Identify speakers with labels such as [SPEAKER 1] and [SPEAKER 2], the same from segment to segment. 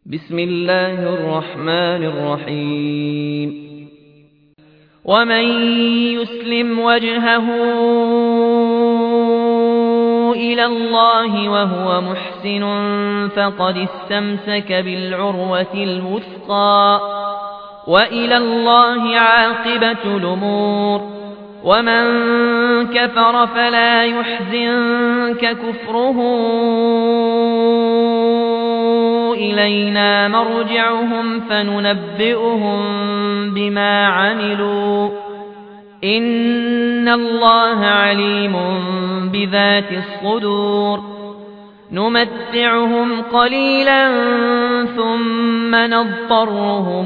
[SPEAKER 1] بسم الله الرحمن الرحيم ومن يسلم وجهه إلى الله وهو محسن فقد استمسك بالعروة الوثقى وإلى الله عاقبة الأمور ومن كفر فلا يحزنك كفره إلينا مرجعهم فننبئهم بما عملوا إن الله عليم بذات الصدور نمتعهم قليلا ثم نضطرهم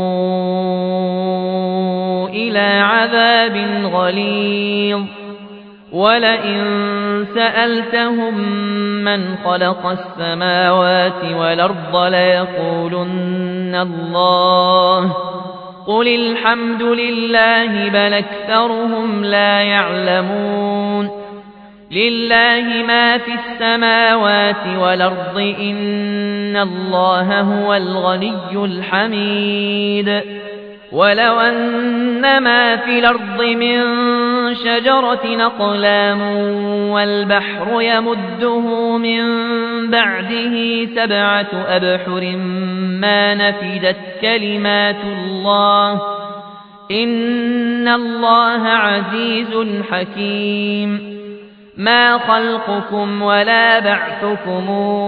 [SPEAKER 1] إلى عذاب غليظ ولئن سألتهم من خلق السماوات والأرض ليقولن الله قل الحمد لله بل أكثرهم لا يعلمون لله ما في السماوات والأرض إن الله هو الغني الحميد ولو أن ما في الأرض من شجرة أقلام والبحر يمده من بعده 7 أبحر ما نفدت كلمات الله إن الله عزيز حكيم ما خلقكم ولا بعثكم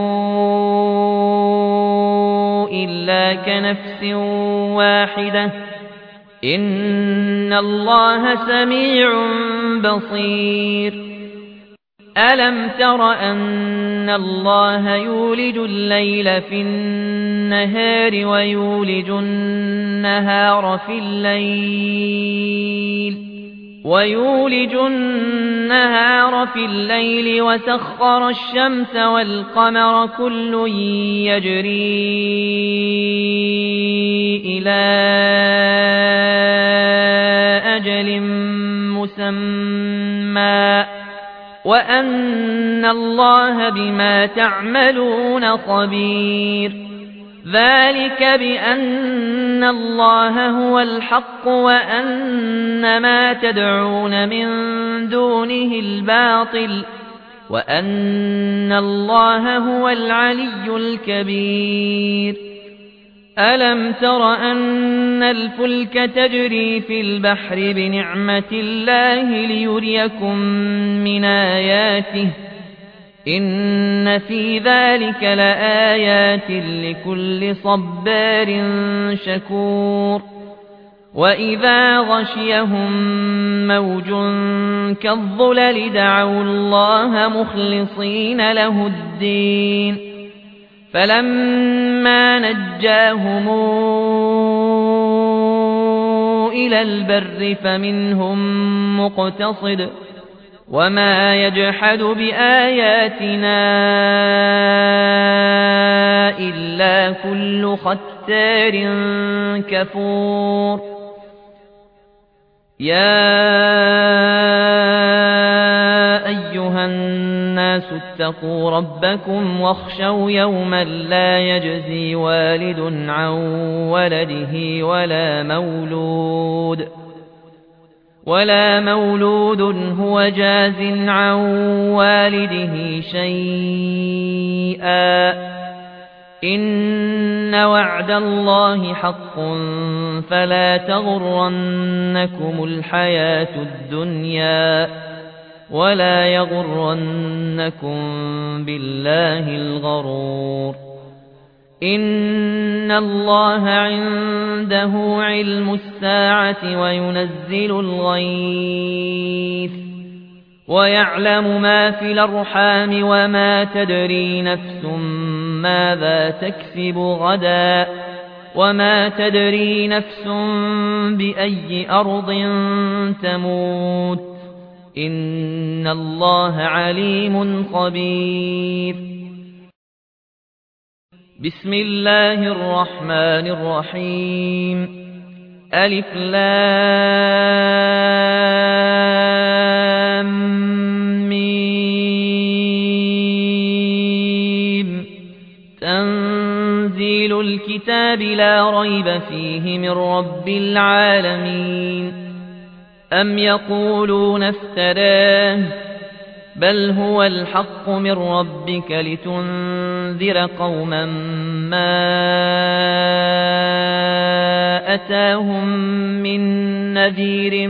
[SPEAKER 1] إلا كنفس واحدة إن الله سميع بصير ألم تر أن الله يولج الليل في النهار ويولج النهار في الليل وسخر الشمس والقمر كل يجري إلى أجل مسمى وأن الله بما تعملون خبير ذلك بأن الله هو الحق وأن ما تدعون من دونه الباطل وأن الله هو العلي الكبير ألم تر أن الفلك تجري في البحر بنعمة الله ليريكم من آياته إن في ذلك لآيات لكل صبار شكور وإذا غشيهم موج كالظلل دعوا الله مخلصين له الدين فلما نجاهم إلى البر فمنهم مقتصد وما يجحد بآياتنا إلا كل ختار كفور يا أيها الناس اتقوا ربكم واخشوا يوما لا يجزي والد عن ولده ولا مولود هو جاز عن والده شيئا إن وعد الله حق فلا تغرنكم الحياة الدنيا ولا يغرنكم بالله الغرور إن الله عنده علم الساعة وينزل الغيث ويعلم ما في الأرحام وما تدري نفس ماذا تكسب غدا وما تدري نفس بأي أرض تموت إن الله عليم خبير بسم الله الرحمن الرحيم ألف لام ميم تنزيل الكتاب لا ريب فيه من رب العالمين أم يقولون افتراه بل هو الحق من ربك لتنذر قوما ما أتاهم من نذير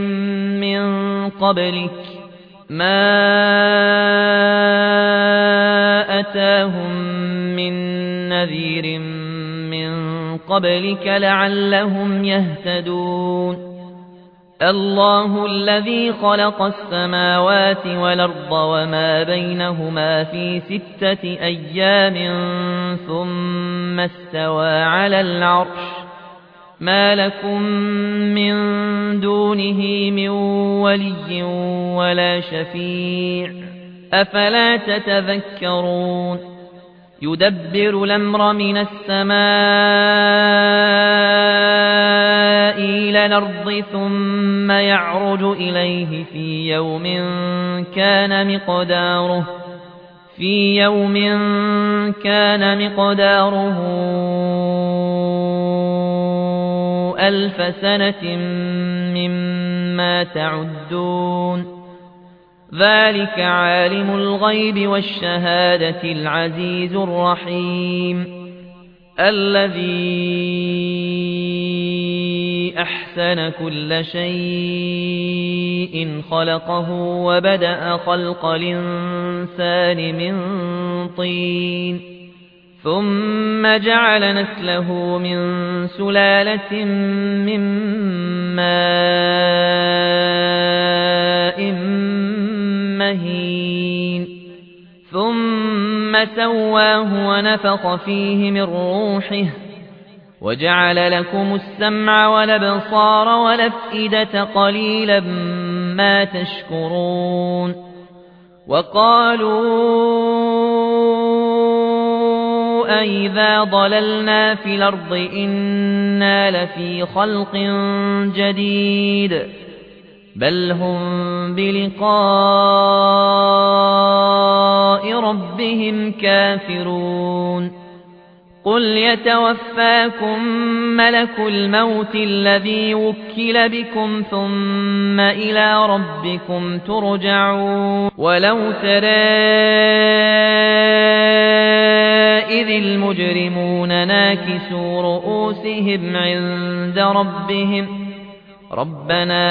[SPEAKER 1] من قبلك لعلهم يهتدون الله الذي خلق السماوات والأرض وما بينهما في 6 أيام ثم استوى على العرش ما لكم من دونه من ولي ولا شفيع أفلا تتذكرون يدبر الأمر من السماء إلى الأرض ثم يعرج إليه في يوم كان مقداره 1000 سنة مما تعدون ذلك عالم الغيب والشهادة العزيز الرحيم الذي أحسن كل شيء خلقه وبدأ خلق الإنسان من طين ثم جعل نسله من سلالة من ماء مهين ثم سواه ونفخ فيه من روحه وجعل لكم السمع والأبصار والأفئدة قليلا ما تشكرون وقالوا أئذا ضللنا في الأرض إنا لفي خلق جديد بل هم بلقاء ربهم كافرون قل يتوفاكم ملك الموت الذي وكل بكم ثم إلى ربكم ترجعون ولو ترى إذ المجرمون ناكسوا رؤوسهم عند ربهم ربنا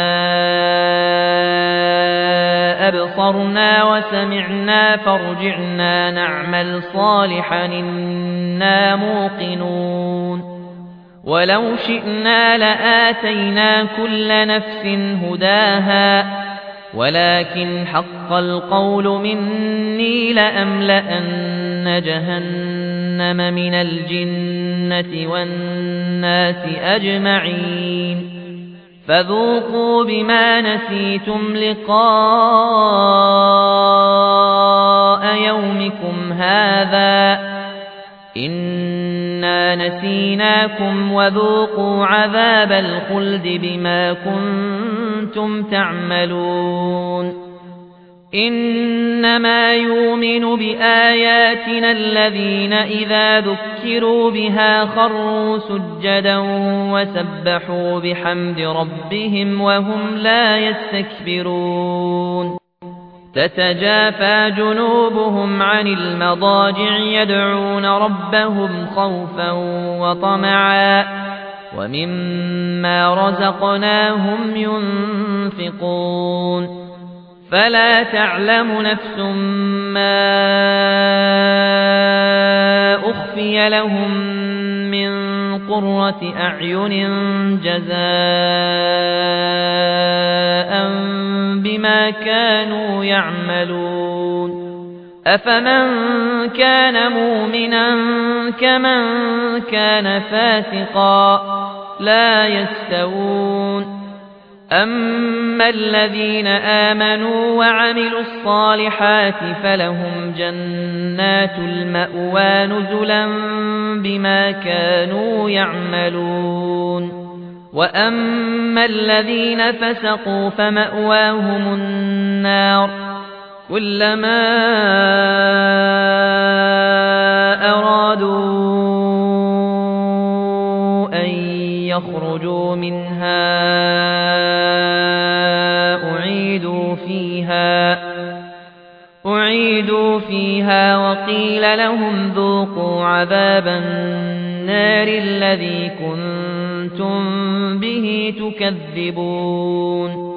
[SPEAKER 1] أبصرنا وسمعنا فارجعنا نعمل صالحا إنا موقنون ولو شئنا لآتينا كل نفس هداها ولكن حق القول مني لأملأن جهنم من الجنة والناس أجمعين فذوقوا بما نسيتم لقاء يومكم هذا إنا نسيناكم وذوقوا عذاب الخلد بما كنتم تعملون إنما يؤمن بآياتنا الذين إذا ذكروا بها خروا سجدا وسبحوا بحمد ربهم وهم لا يستكبرون تتجافى جنوبهم عن المضاجع يدعون ربهم خوفا وطمعا ومما رزقناهم ينفقون فلا تعلم نفس ما أخفي لهم من قرة أعين جزاء بما كانوا يعملون أفمن كان مؤمنا كمن كان فاسقا لا يستوون أما الذين آمنوا وعملوا الصالحات فلهم جنات المأوى نزلا بما كانوا يعملون وأما الذين فسقوا فمأواهم النار كلما أرادوا يخرجوا منها أعيدوا فيها وقيل لهم ذوقوا عذاب النار الذي كنتم به تكذبون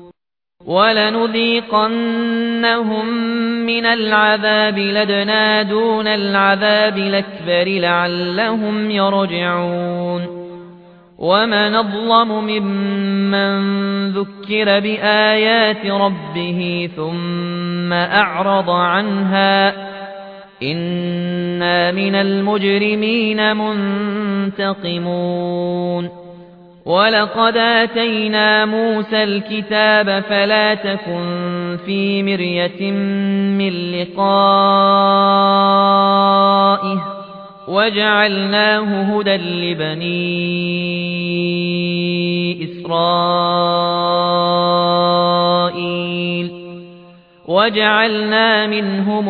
[SPEAKER 1] ولنذيقنهم من العذاب الأدنى دون العذاب الأكبر لعلهم يرجعون ومن أظلم ممن ذكر بآيات ربه ثم أعرض عنها إنا من المجرمين منتقمون ولقد آتينا موسى الكتاب فلا تكن في مرية من لقائه وجعلناه هدى لبني إسرائيل وجعلنا منهم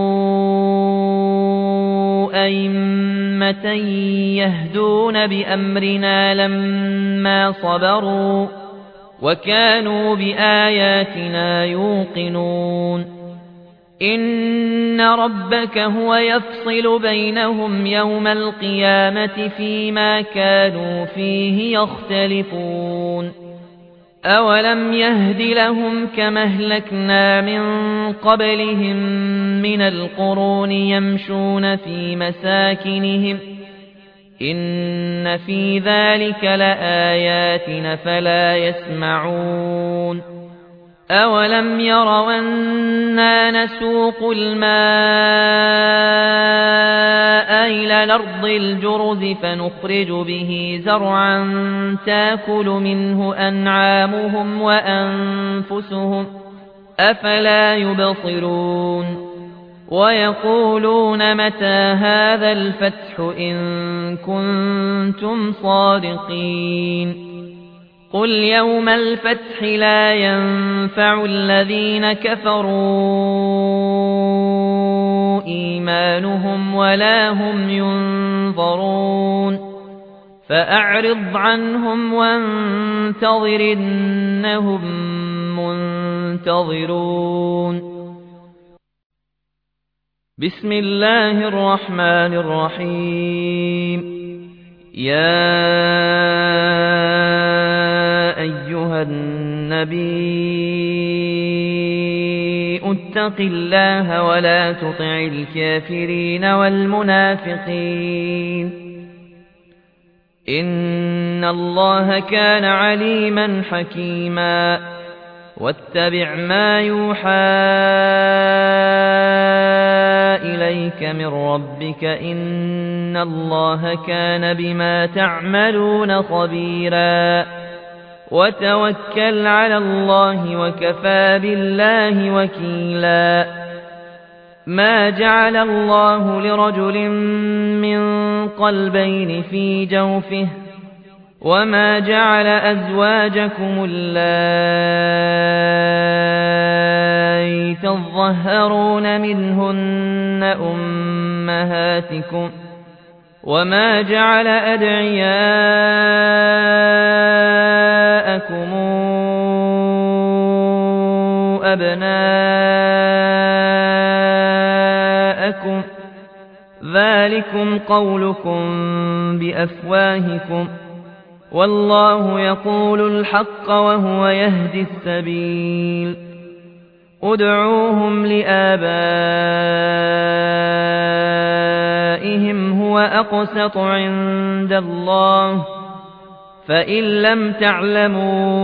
[SPEAKER 1] أئمة يهدون بأمرنا لما صبروا وكانوا بآياتنا يوقنون إن ربك هو يفصل بينهم يوم القيامة فيما كانوا فيه يختلفون أولم يهد لهم كما أهلكنا من قبلهم من القرون يمشون في مساكنهم إن في ذلك لآيات فلا يسمعون أولم يروا أنا نسوق الماء إلى الأرض الجرز فنخرج به زرعا تاكل منه أنعامهم وأنفسهم أفلا يبصرون ويقولون متى هذا الفتح إن كنتم صادقين قل يوم الفتح لا ينفع الذين كفروا إيمانهم ولا هم ينظرون فأعرض عنهم وانتظر إنهم منتظرون بسم الله الرحمن الرحيم يا أيها النبي اتق الله ولا تطع الكافرين والمنافقين إن الله كان عليما حكيما واتبع ما يوحى إليك من ربك إن الله كان بما تعملون خبيرا وتوكل على الله وكفى بالله وكيلا ما جعل الله لرجل من قلبين في جوفه وما جعل أزواجكم اللائي تظهرون منهن أمهاتكم وما جعل أدعياءكم أبناءكم ذلكم قولكم بأفواهكم والله يقول الحق وهو يهدي السبيل ادعوهم لآبائهم هو أقسط عند الله فإن لم تعلموا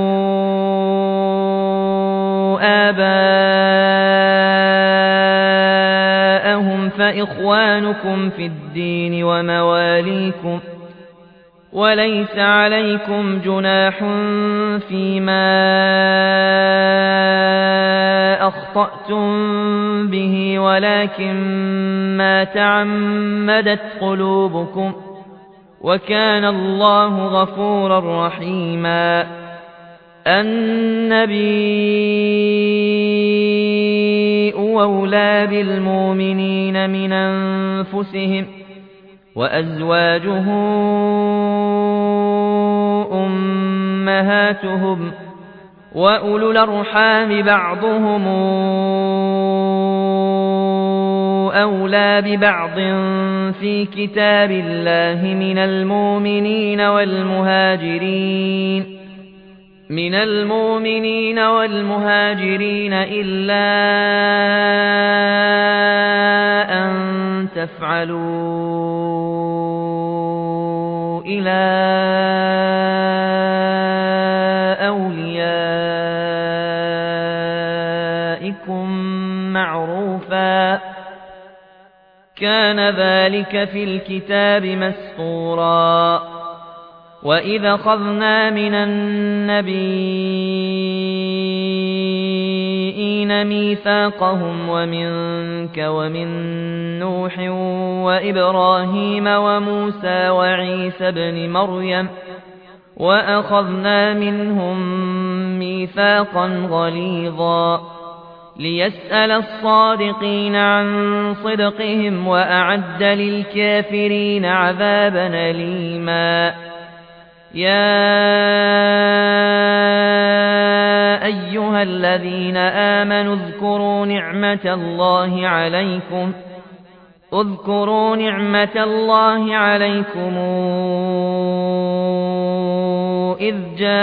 [SPEAKER 1] آباءهم فإخوانكم في الدين ومواليكم وليس عليكم جناح فيما أخطأتم به ولكن ما تعمدت قلوبكم وكان الله غفورا رحيما النبي أولى بالمؤمنين من أنفسهم وأزواجه أمهاتهم وأولو الأرحام بعضهم أولى ببعض في كتاب الله من المؤمنين والمهاجرين إلا أن تفعلوا إلى أوليائكم معروفا كان ذلك في الكتاب مسطورا وإذا أخذنا من النبيين ميثاقهم ومنك ومن نوح وإبراهيم وموسى وعيسى ابن مريم وأخذنا منهم ميثاقا غليظا ليسأل الصادقين عن صدقهم وأعد للكافرين عذابا أليما يا أيها الذين آمنوا اذكروا نعمة الله عليكم إذ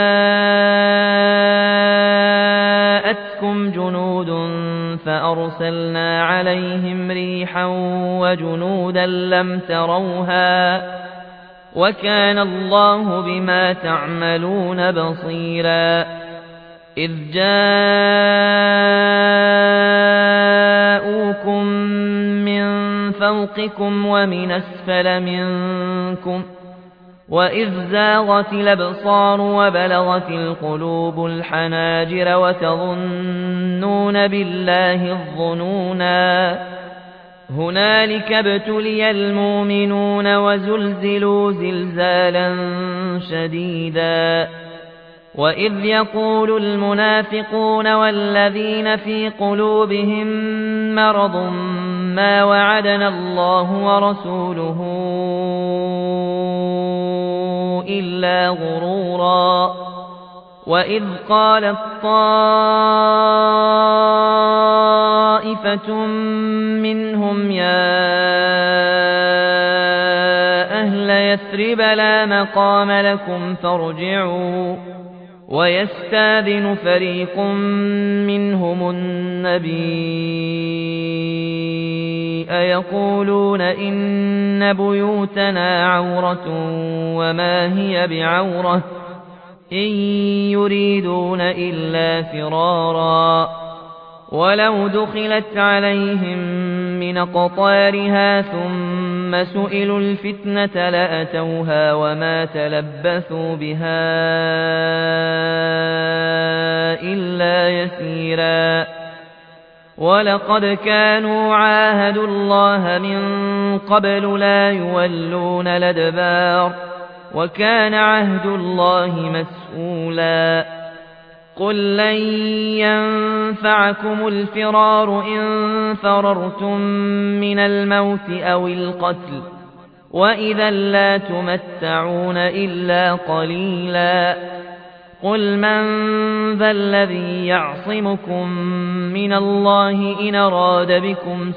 [SPEAKER 1] جاءتكم جنود فأرسلنا عليهم ريحا وجنودا لم تروها وكان الله بما تعملون بصيرا إذ جاءوكم من فوقكم ومن أسفل منكم وإذ زاغت الأبصار وبلغت القلوب الحناجر وتظنون بالله الظنونا هنالك ابتلي المؤمنون وزلزلوا زلزالا شديدا وإذ يقول المنافقون والذين في قلوبهم مرض ما وعدنا الله ورسوله إلا غرورا وإذ قالت طائفة منهم يا أهل يثرب لا مقام لكم فارجعوا ويستاذن فريق منهم النبي يقولون إن بيوتنا عورة وما هي بعورة إن يريدون إلا فرارا ولو دخلت عليهم من أقطارها ثم سئلوا الفتنة لأتوها وما تلبثوا بها إلا يسيرا ولقد كانوا عاهدوا الله من قبل لا يولون الأدبار وكان عهد الله مسؤولا قل لن ينفعكم الفرار إن فررتم من الموت أو القتل وإذا لا تمتعون إلا قليلا قل من ذا الذي يعصمكم من الله إن أراد بكم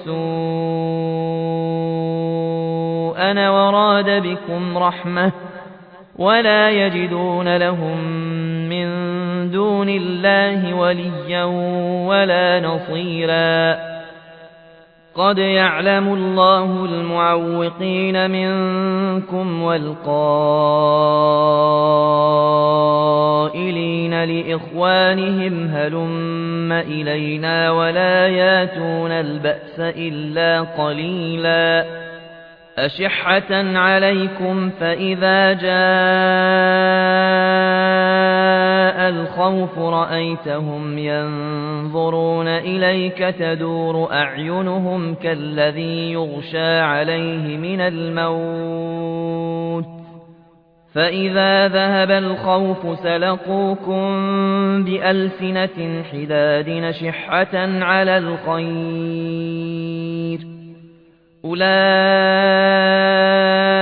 [SPEAKER 1] سوءا وراد بكم رحمة ولا يجدون لهم من دون الله وليا ولا نصيرا قد يعلم الله المعوقين منكم والقائلين لإخوانهم هلم إلينا ولا ياتون البأس إلا قليلا أشحة عليكم فإذا جاء الخوف رأيتهم ينظرون إليك تدور أعينهم كالذي يغشى عليه من الموت فإذا ذهب الخوف سلقوكم بألسنة حداد نشحة على الخير أولئك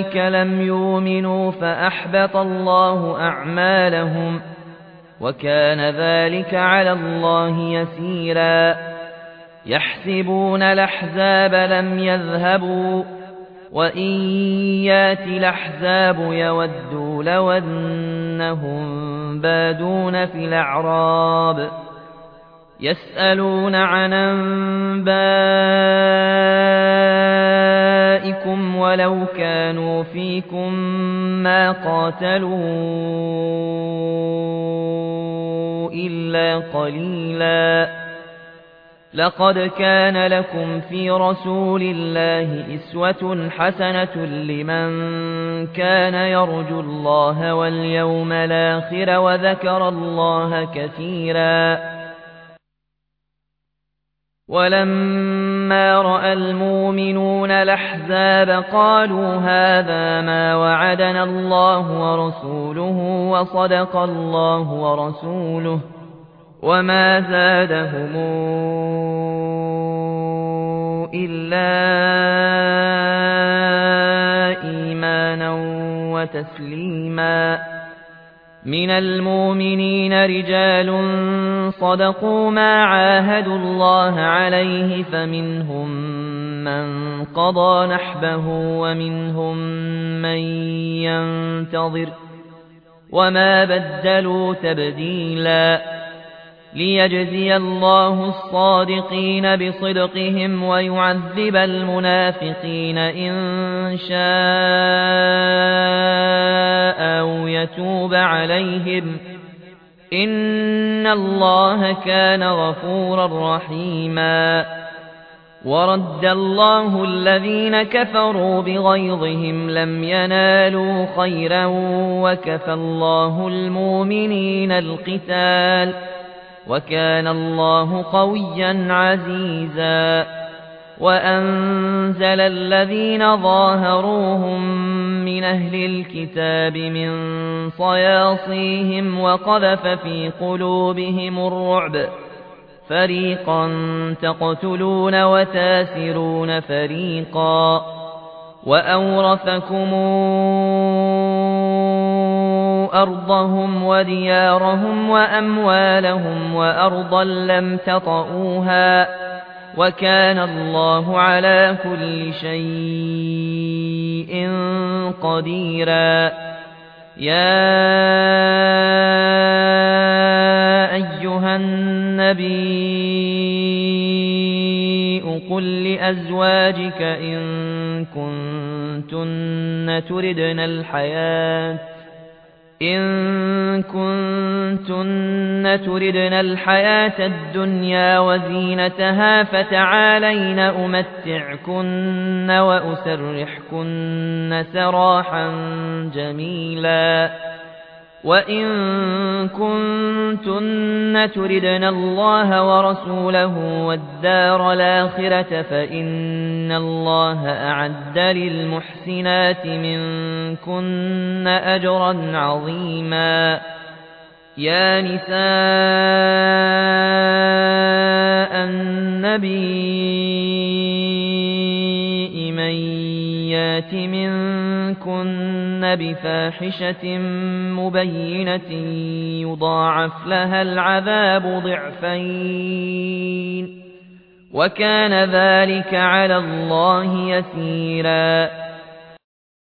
[SPEAKER 1] أولئك لم يؤمنوا فأحبط الله أعمالهم وكان ذلك على الله يسيرا يحسبون الأحزاب لم يذهبوا وإن يأتي الأحزاب يودوا لو أنهم بادون في الأعراب يسألون عن أنبائكم ولو كانوا فيكم ما قاتلوا إلا قليلا لقد كان لكم في رسول الله أسوة حسنة لمن كان يرجو الله واليوم الآخر وذكر الله كثيرا ولما رأى المؤمنون الأحزاب قالوا هذا ما وعدنا الله ورسوله وصدق الله ورسوله وما زادهم إلا إيمانا وتسليما من المؤمنين رجال صدقوا ما عاهدوا الله عليه فمنهم من قضى نحبه ومنهم من ينتظر وما بدلوا تبديلا ليجزي الله الصادقين بصدقهم ويعذب المنافقين إن شاء أو يتوب عليهم إن الله كان غفورا رحيما ورد الله الذين كفروا بغيظهم لم ينالوا خيرا وكفى الله المؤمنين القتال وكان الله قويا عزيزا وأنزل الذين ظاهروهم من أهل الكتاب من صياصيهم وقذف في قلوبهم الرعب فريقا تقتلون وتاسرون فريقا وأورثكم أرضهم وديارهم وأموالهم وأرضا لم تطئوها وكان الله على كل شيء قديرا يا أيها النبي قل لأزواجك إن كنتن تردن الحياة الدنيا وزينتها فتعالين أمتعكن وأسرحكن سراحا جميلا وإن كنتن تردن الله ورسوله والدار الآخرة فإن الله أعد للمحسنات منكن أجرا عظيما يا نساء النبي من يات منكن بفاحشة مبينة يضاعف لها العذاب ضعفين وكان ذلك على الله يسيرا